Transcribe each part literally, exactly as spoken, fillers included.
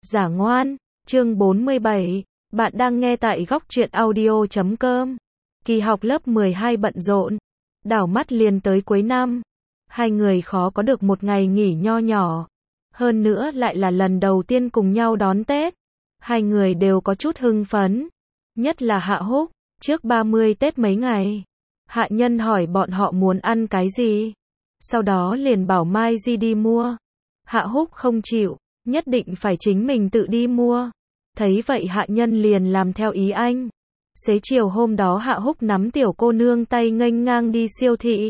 Giả ngoan, chương bốn mươi bảy, bạn đang nghe tại góc truyện audio chấm com. Kỳ học lớp mười hai bận rộn, đảo mắt liền tới cuối năm. Hai người khó có được một ngày nghỉ nho nhỏ. Hơn nữa lại là lần đầu tiên cùng nhau đón Tết. Hai người đều có chút hưng phấn. Nhất là Hạ Húc, trước ba mươi Tết mấy ngày. Hạ Nhân hỏi bọn họ muốn ăn cái gì. Sau đó liền bảo Mai Di đi mua. Hạ Húc không chịu, nhất định phải chính mình tự đi mua. Thấy vậy Hạ Nhân liền làm theo ý anh. Xế chiều hôm đó Hạ Húc nắm tiểu cô nương tay nghênh ngang đi siêu thị.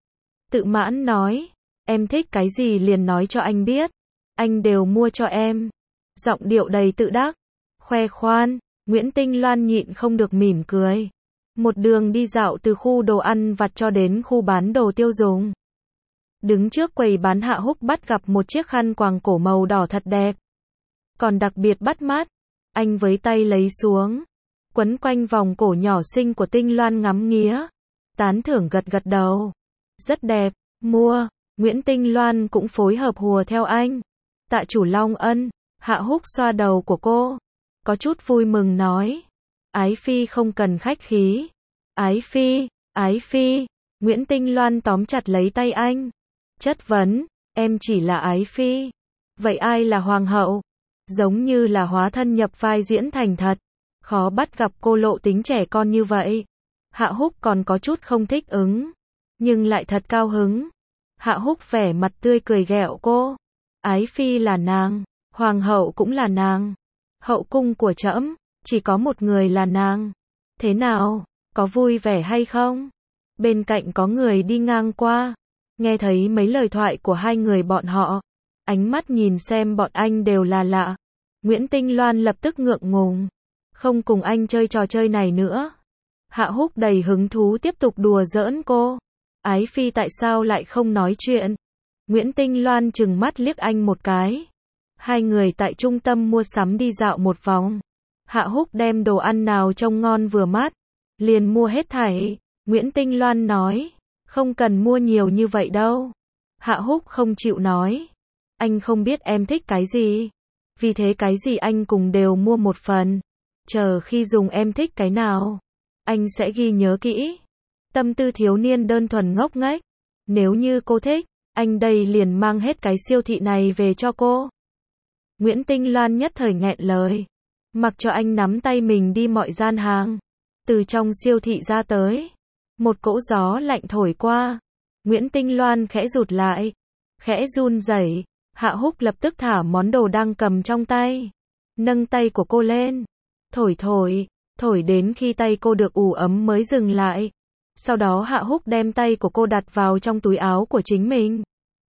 Tự mãn nói, em thích cái gì liền nói cho anh biết. Anh đều mua cho em. Giọng điệu đầy tự đắc, khoe khoan, Nguyễn Tinh Loan nhịn không được mỉm cười. Một đường đi dạo từ khu đồ ăn vặt cho đến khu bán đồ tiêu dùng. Đứng trước quầy bán Hạ Húc bắt gặp một chiếc khăn quàng cổ màu đỏ thật đẹp. Còn đặc biệt bắt mắt. Anh với tay lấy xuống. Quấn quanh vòng cổ nhỏ xinh của Tinh Loan ngắm nghía. Tán thưởng gật gật đầu. Rất đẹp, mua. Nguyễn Tinh Loan cũng phối hợp hùa theo anh. Tạ chủ Long Ân. Hạ Húc xoa đầu của cô. Có chút vui mừng nói. Ái Phi không cần khách khí. Ái Phi, Ái Phi. Nguyễn Tinh Loan tóm chặt lấy tay anh. Chất vấn, em chỉ là Ái Phi. Vậy ai là Hoàng hậu? Giống như là hóa thân nhập vai diễn thành thật. Khó bắt gặp cô lộ tính trẻ con như vậy. Hạ Húc còn có chút không thích ứng. Nhưng lại thật cao hứng. Hạ Húc vẻ mặt tươi cười ghẹo cô. Ái Phi là nàng. Hoàng hậu cũng là nàng. Hậu cung của trẫm chỉ có một người là nàng. Thế nào? Có vui vẻ hay không? Bên cạnh có người đi ngang qua. Nghe thấy mấy lời thoại của hai người bọn họ. Ánh mắt nhìn xem bọn anh đều là lạ. Nguyễn Tinh Loan lập tức ngượng ngùng. Không cùng anh chơi trò chơi này nữa. Hạ Húc đầy hứng thú tiếp tục đùa giỡn cô. Ái Phi tại sao lại không nói chuyện? Nguyễn Tinh Loan trừng mắt liếc anh một cái. Hai người tại trung tâm mua sắm đi dạo một vòng. Hạ Húc đem đồ ăn nào trông ngon vừa mắt. Liền mua hết thảy. Nguyễn Tinh Loan nói. Không cần mua nhiều như vậy đâu. Hạ Húc không chịu nói. Anh không biết em thích cái gì. Vì thế cái gì anh cùng đều mua một phần. Chờ khi dùng em thích cái nào. Anh sẽ ghi nhớ kỹ. Tâm tư thiếu niên đơn thuần ngốc nghếch. Nếu như cô thích, anh đây liền mang hết cái siêu thị này về cho cô. Nguyễn Tinh Loan nhất thời nghẹn lời. Mặc cho anh nắm tay mình đi mọi gian hàng. Từ trong siêu thị ra tới. Một cỗ gió lạnh thổi qua. Nguyễn Tinh Loan khẽ rụt lại. Khẽ run rẩy. Hạ Húc lập tức thả món đồ đang cầm trong tay. Nâng tay của cô lên. Thổi thổi. Thổi đến khi tay cô được ủ ấm mới dừng lại. Sau đó Hạ Húc đem tay của cô đặt vào trong túi áo của chính mình.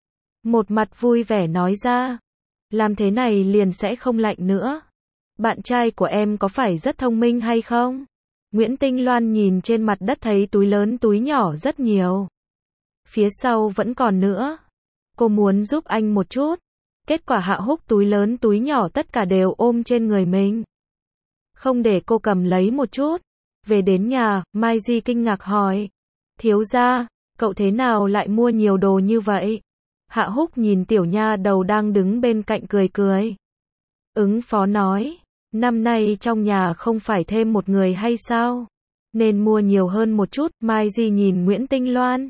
Một mặt vui vẻ nói ra. Làm thế này liền sẽ không lạnh nữa. Bạn trai của em có phải rất thông minh hay không? Nguyễn Tinh Loan nhìn trên mặt đất thấy túi lớn túi nhỏ rất nhiều. Phía sau vẫn còn nữa. Cô muốn giúp anh một chút. Kết quả Hạ Húc túi lớn túi nhỏ tất cả đều ôm trên người mình. Không để cô cầm lấy một chút. Về đến nhà, Mai Di kinh ngạc hỏi. Thiếu gia, cậu thế nào lại mua nhiều đồ như vậy? Hạ Húc nhìn tiểu nha đầu đang đứng bên cạnh cười cười. Ứng phó nói. Năm nay trong nhà không phải thêm một người hay sao? Nên mua nhiều hơn một chút. Mai Di nhìn Nguyễn Tinh Loan.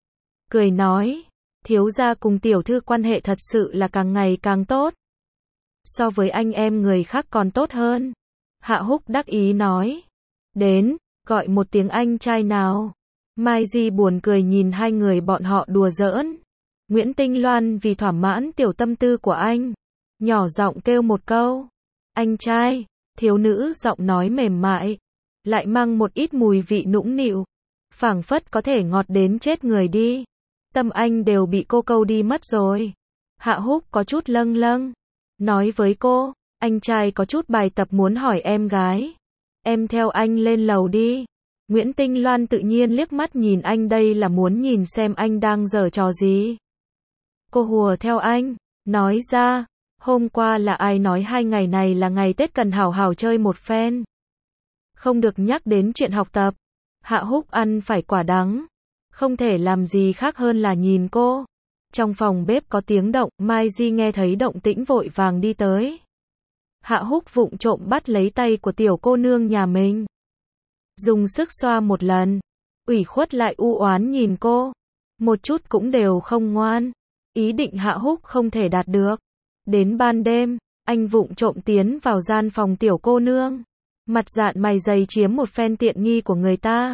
Cười nói. Thiếu gia cùng tiểu thư quan hệ thật sự là càng ngày càng tốt. So với anh em người khác còn tốt hơn. Hạ Húc đắc ý nói. Đến, gọi một tiếng anh trai nào. Mai Di buồn cười nhìn hai người bọn họ đùa giỡn. Nguyễn Tinh Loan vì thỏa mãn tiểu tâm tư của anh. Nhỏ giọng kêu một câu. Anh trai, thiếu nữ giọng nói mềm mại. Lại mang một ít mùi vị nũng nịu. Phảng phất có thể ngọt đến chết người đi. Tâm anh đều bị cô câu đi mất rồi. Hạ Húc có chút lâng lâng. Nói với cô, anh trai có chút bài tập muốn hỏi em gái. Em theo anh lên lầu đi. Nguyễn Tinh Loan tự nhiên liếc mắt nhìn anh đây là muốn nhìn xem anh đang giở trò gì. Cô hùa theo anh, nói ra, hôm qua là ai nói hai ngày này là ngày Tết cần hảo hảo chơi một phen. Không được nhắc đến chuyện học tập. Hạ Húc ăn phải quả đắng. Không thể làm gì khác hơn là nhìn cô. Trong phòng bếp có tiếng động, Mai Di nghe thấy động tĩnh vội vàng đi tới. Hạ Húc vụng trộm bắt lấy tay của tiểu cô nương nhà mình. Dùng sức xoa một lần. Ủy khuất lại u oán nhìn cô. Một chút cũng đều không ngoan. Ý định Hạ Húc không thể đạt được. Đến ban đêm, anh vụng trộm tiến vào gian phòng tiểu cô nương. Mặt dạn mày dày chiếm một phen tiện nghi của người ta.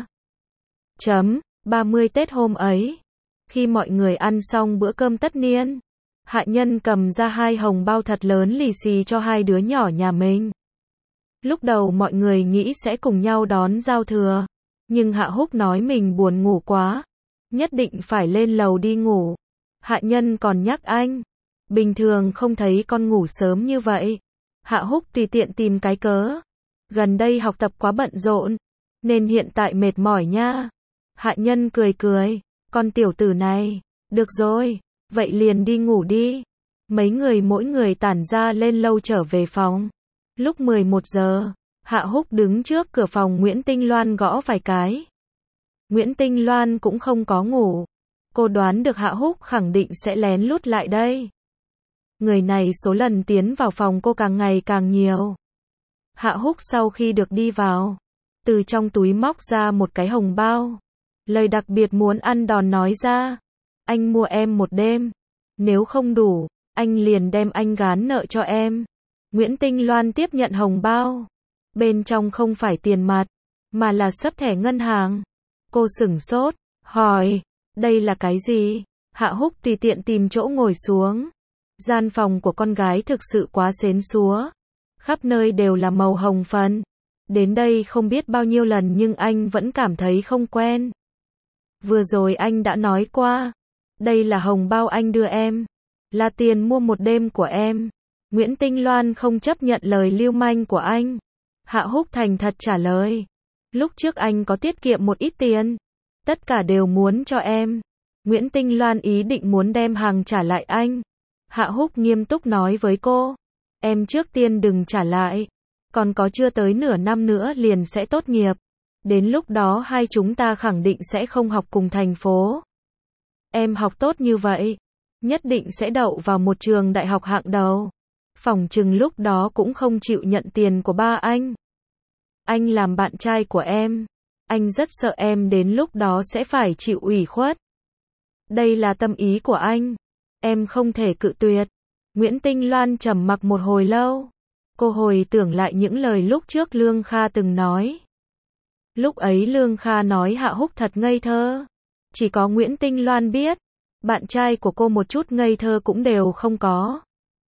Chấm, ba mươi Tết hôm ấy. Khi mọi người ăn xong bữa cơm tất niên, Hạ Nhân cầm ra hai hồng bao thật lớn lì xì cho hai đứa nhỏ nhà mình. Lúc đầu mọi người nghĩ sẽ cùng nhau đón giao thừa, nhưng Hạ Húc nói mình buồn ngủ quá, nhất định phải lên lầu đi ngủ. Hạ Nhân còn nhắc anh, bình thường không thấy con ngủ sớm như vậy. Hạ Húc tùy tiện tìm cái cớ, gần đây học tập quá bận rộn, nên hiện tại mệt mỏi nha. Hạ Nhân cười cười, con tiểu tử này, được rồi, vậy liền đi ngủ đi. Mấy người mỗi người tản ra lên lâu trở về phòng. Lúc mười một giờ, Hạ Húc đứng trước cửa phòng Nguyễn Tinh Loan gõ vài cái. Nguyễn Tinh Loan cũng không có ngủ. Cô đoán được Hạ Húc khẳng định sẽ lén lút lại đây. Người này số lần tiến vào phòng cô càng ngày càng nhiều. Hạ Húc sau khi được đi vào, từ trong túi móc ra một cái hồng bao. Lời đặc biệt muốn ăn đòn nói ra. Anh mua em một đêm. Nếu không đủ, anh liền đem anh gán nợ cho em. Nguyễn Tinh Loan tiếp nhận hồng bao. Bên trong không phải tiền mặt, mà là xấp thẻ ngân hàng. Cô sửng sốt, hỏi, đây là cái gì? Hạ Húc tùy tiện tìm chỗ ngồi xuống. Gian phòng của con gái thực sự quá xến xúa. Khắp nơi đều là màu hồng phấn. Đến đây không biết bao nhiêu lần nhưng anh vẫn cảm thấy không quen. Vừa rồi anh đã nói qua. Đây là hồng bao anh đưa em. Là tiền mua một đêm của em. Nguyễn Tinh Loan không chấp nhận lời lưu manh của anh. Hạ Húc thành thật trả lời. Lúc trước anh có tiết kiệm một ít tiền. Tất cả đều muốn cho em. Nguyễn Tinh Loan ý định muốn đem hàng trả lại anh. Hạ Húc nghiêm túc nói với cô. Em trước tiên đừng trả lại. Còn có chưa tới nửa năm nữa liền sẽ tốt nghiệp. Đến lúc đó hai chúng ta khẳng định sẽ không học cùng thành phố. Em học tốt như vậy, nhất định sẽ đậu vào một trường đại học hạng đầu. Phỏng chừng lúc đó cũng không chịu nhận tiền của ba anh. Anh làm bạn trai của em. Anh rất sợ em đến lúc đó sẽ phải chịu ủy khuất. Đây là tâm ý của anh. Em không thể cự tuyệt. Nguyễn Tinh Loan trầm mặc một hồi lâu. Cô hồi tưởng lại những lời lúc trước Lương Kha từng nói. Lúc ấy Lương Kha nói Hạ Húc thật ngây thơ. Chỉ có Nguyễn Tinh Loan biết. Bạn trai của cô một chút ngây thơ cũng đều không có.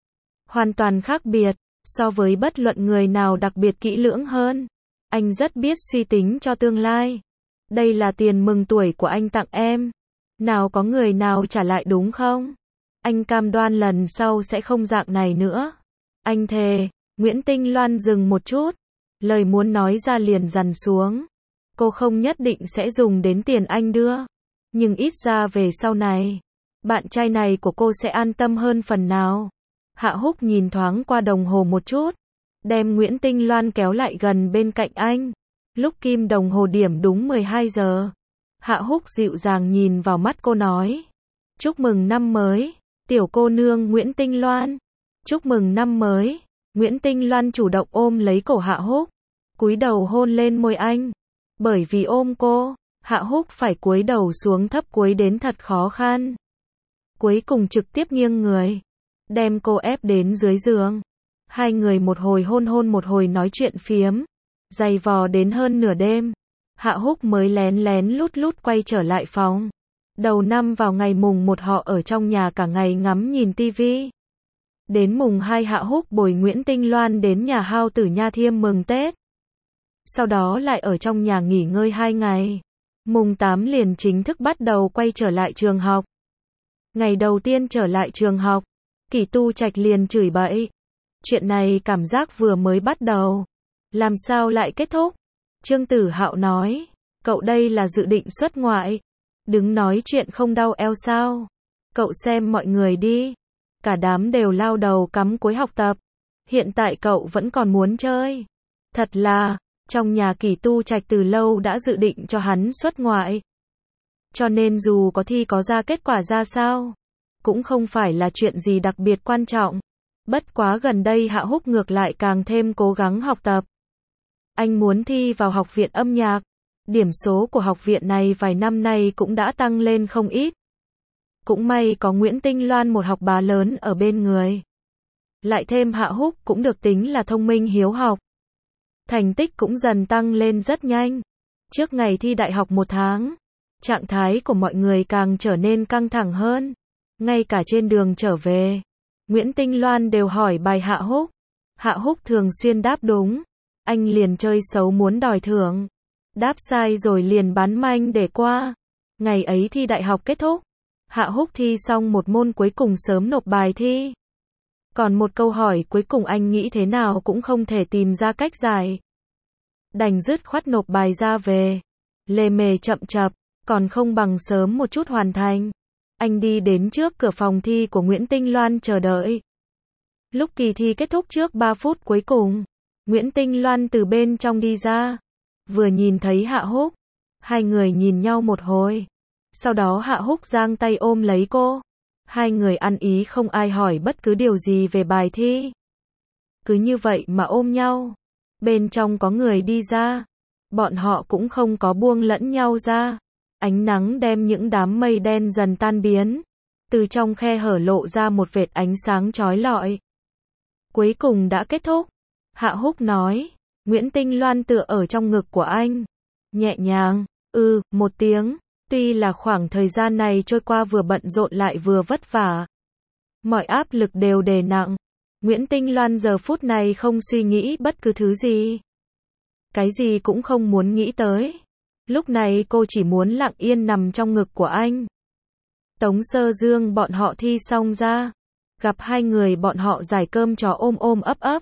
Hoàn toàn khác biệt. So với bất luận người nào đặc biệt kỹ lưỡng hơn. Anh rất biết suy tính cho tương lai. Đây là tiền mừng tuổi của anh tặng em. Nào có người nào trả lại đúng không? Anh cam đoan lần sau sẽ không dạng này nữa. Anh thề. Nguyễn Tinh Loan dừng một chút. Lời muốn nói ra liền dằn xuống. Cô không nhất định sẽ dùng đến tiền anh đưa. Nhưng ít ra về sau này, bạn trai này của cô sẽ an tâm hơn phần nào. Hạ Húc nhìn thoáng qua đồng hồ một chút. Đem Nguyễn Tinh Loan kéo lại gần bên cạnh anh. Lúc kim đồng hồ điểm đúng mười hai giờ. Hạ Húc dịu dàng nhìn vào mắt cô nói. Chúc mừng năm mới, tiểu cô nương Nguyễn Tinh Loan. Chúc mừng năm mới. Nguyễn Tinh Loan chủ động ôm lấy cổ Hạ Húc. Cúi đầu hôn lên môi anh. Bởi vì ôm cô, Hạ Húc phải cúi đầu xuống thấp cúi đến thật khó khăn. Cuối cùng trực tiếp nghiêng người. Đem cô ép đến dưới giường. Hai người một hồi hôn hôn một hồi nói chuyện phiếm. Dày vò đến hơn nửa đêm. Hạ Húc mới lén lén lút lút quay trở lại phòng. Đầu năm vào ngày mùng một họ ở trong nhà cả ngày ngắm nhìn tivi. Đến mùng hai Hạ Húc bồi Nguyễn Tinh Loan đến nhà Hao Tử Nha Thiêm mừng Tết. Sau đó lại ở trong nhà nghỉ ngơi hai ngày. Mùng tám liền chính thức bắt đầu quay trở lại trường học. Ngày đầu tiên trở lại trường học, Kỷ Tu Trạch liền chửi bậy. Chuyện này cảm giác vừa mới bắt đầu. Làm sao lại kết thúc? Trương Tử Hạo nói, cậu đây là dự định xuất ngoại. Đứng nói chuyện không đau eo sao? Cậu xem mọi người đi. Cả đám đều lao đầu cắm cúi học tập. Hiện tại cậu vẫn còn muốn chơi. Thật là, trong nhà Kỷ Tu Trạch từ lâu đã dự định cho hắn xuất ngoại. Cho nên dù có thi có ra kết quả ra sao, cũng không phải là chuyện gì đặc biệt quan trọng. Bất quá gần đây Hạ Húc ngược lại càng thêm cố gắng học tập. Anh muốn thi vào học viện âm nhạc. Điểm số của học viện này vài năm nay cũng đã tăng lên không ít. Cũng may có Nguyễn Tinh Loan một học bá lớn ở bên người. Lại thêm Hạ Húc cũng được tính là thông minh hiếu học. Thành tích cũng dần tăng lên rất nhanh. Trước ngày thi đại học một tháng, trạng thái của mọi người càng trở nên căng thẳng hơn. Ngay cả trên đường trở về, Nguyễn Tinh Loan đều hỏi bài Hạ Húc. Hạ Húc thường xuyên đáp đúng. Anh liền chơi xấu muốn đòi thưởng. Đáp sai rồi liền bán manh để qua. Ngày ấy thi đại học kết thúc. Hạ Húc thi xong một môn cuối cùng sớm nộp bài thi. Còn một câu hỏi cuối cùng anh nghĩ thế nào cũng không thể tìm ra cách giải. Đành dứt khoát nộp bài ra về. Lề mề chậm chập, còn không bằng sớm một chút hoàn thành. Anh đi đến trước cửa phòng thi của Nguyễn Tinh Loan chờ đợi. Lúc kỳ thi kết thúc trước ba phút cuối cùng, Nguyễn Tinh Loan từ bên trong đi ra. Vừa nhìn thấy Hạ Húc, hai người nhìn nhau một hồi. Sau đó Hạ Húc giang tay ôm lấy cô. Hai người ăn ý không ai hỏi bất cứ điều gì về bài thi. Cứ như vậy mà ôm nhau. Bên trong có người đi ra. Bọn họ cũng không có buông lẫn nhau ra. Ánh nắng đem những đám mây đen dần tan biến. Từ trong khe hở lộ ra một vệt ánh sáng chói lọi. Cuối cùng đã kết thúc. Hạ Húc nói. Nguyễn Tinh Loan tựa ở trong ngực của anh. Nhẹ nhàng. Ừ, một tiếng. Tuy là khoảng thời gian này trôi qua vừa bận rộn lại vừa vất vả. Mọi áp lực đều đè nặng. Nguyễn Tinh Loan giờ phút này không suy nghĩ bất cứ thứ gì. Cái gì cũng không muốn nghĩ tới. Lúc này cô chỉ muốn lặng yên nằm trong ngực của anh. Tống Sơ Dương bọn họ thi xong ra. Gặp hai người bọn họ giải cơm trò ôm ôm ấp ấp.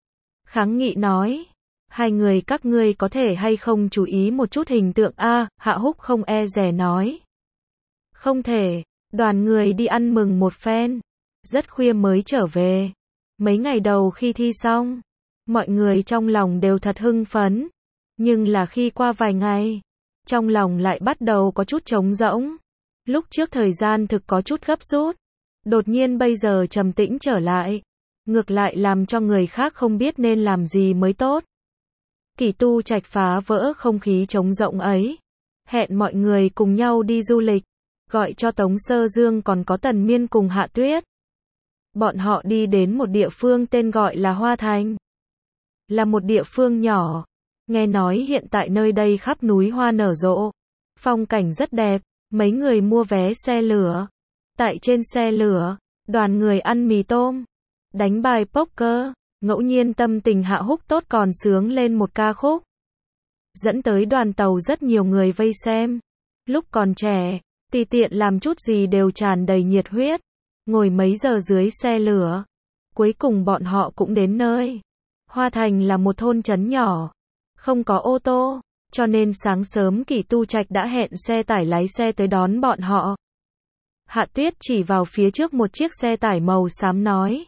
Kháng nghị nói. Hai người các ngươi có thể hay không chú ý một chút hình tượng a? Hạ Húc không e dè nói. Không thể, đoàn người đi ăn mừng một phen. Rất khuya mới trở về. Mấy ngày đầu khi thi xong, mọi người trong lòng đều thật hưng phấn. Nhưng là khi qua vài ngày, trong lòng lại bắt đầu có chút trống rỗng. Lúc trước thời gian thực có chút gấp rút. Đột nhiên bây giờ trầm tĩnh trở lại. Ngược lại làm cho người khác không biết nên làm gì mới tốt. Kỳ Tu Trạch phá vỡ không khí trống rỗng ấy. Hẹn mọi người cùng nhau đi du lịch. Gọi cho Tống Sơ Dương còn có Tần Miên cùng Hạ Tuyết. Bọn họ đi đến một địa phương tên gọi là Hoa Thành. Là một địa phương nhỏ. Nghe nói hiện tại nơi đây khắp núi hoa nở rộ. Phong cảnh rất đẹp. Mấy người mua vé xe lửa. Tại trên xe lửa, đoàn người ăn mì tôm. Đánh bài poker. Ngẫu nhiên tâm tình Hạ Húc tốt còn sướng lên một ca khúc. Dẫn tới đoàn tàu rất nhiều người vây xem. Lúc còn trẻ, tùy tiện làm chút gì đều tràn đầy nhiệt huyết. Ngồi mấy giờ dưới xe lửa. Cuối cùng bọn họ cũng đến nơi. Hoa Thành là một thôn trấn nhỏ. Không có ô tô. Cho nên sáng sớm Kỳ Tu Trạch đã hẹn xe tải lái xe tới đón bọn họ. Hạ Tuyết chỉ vào phía trước một chiếc xe tải màu xám nói.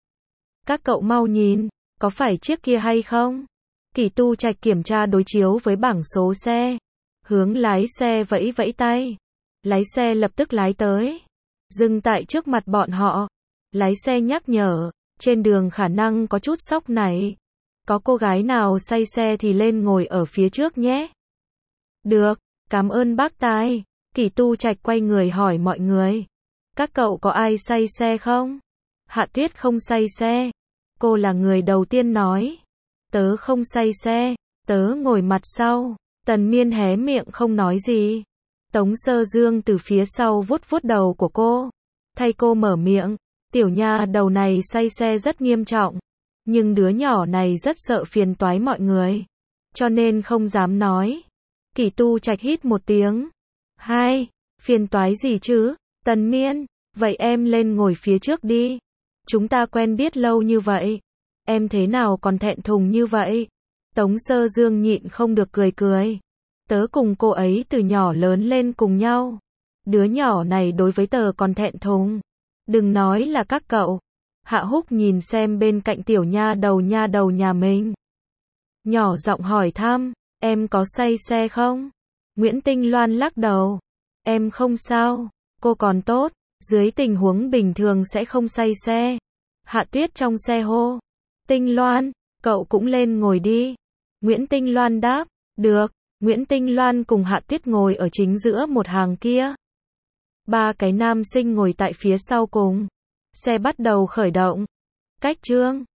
Các cậu mau nhìn, có phải chiếc kia hay không? Kỳ Tu Trạch kiểm tra đối chiếu với bảng số xe. Hướng lái xe vẫy vẫy tay. Lái xe lập tức lái tới. Dừng tại trước mặt bọn họ. Lái xe nhắc nhở, trên đường khả năng có chút sóc này. Có cô gái nào say xe thì lên ngồi ở phía trước nhé. Được, cảm ơn bác tài. Kỳ Tu Trạch quay người hỏi mọi người. Các cậu có ai say xe không? Hạ Tuyết không say xe. Cô là người đầu tiên nói. Tớ không say xe, tớ ngồi mặt sau. Tần Miên hé miệng không nói gì. Tống Sơ Dương từ phía sau vuốt vuốt đầu của cô. Thay cô mở miệng. Tiểu nha đầu này say xe rất nghiêm trọng. Nhưng đứa nhỏ này rất sợ phiền toái mọi người. Cho nên không dám nói. Kỳ Tu Trạch hít một tiếng. Hai, phiền toái gì chứ? Tần Miên, vậy em lên ngồi phía trước đi. Chúng ta quen biết lâu như vậy. Em thế nào còn thẹn thùng như vậy? Tống Sơ Dương nhịn không được cười cười. Tớ cùng cô ấy từ nhỏ lớn lên cùng nhau. Đứa nhỏ này đối với tớ còn thẹn thùng. Đừng nói là các cậu. Hạ Húc nhìn xem bên cạnh tiểu nha đầu nha đầu nhà mình. Nhỏ giọng hỏi thăm, em có say xe không? Nguyễn Tinh Loan lắc đầu. Em không sao, cô còn tốt, dưới tình huống bình thường sẽ không say xe. Hạ Tuyết trong xe hô. Tinh Loan, cậu cũng lên ngồi đi. Nguyễn Tinh Loan đáp. Được. Nguyễn Tinh Loan cùng Hạ Tuyết ngồi ở chính giữa một hàng kia. Ba cái nam sinh ngồi tại phía sau cùng. Xe bắt đầu khởi động. Cách chương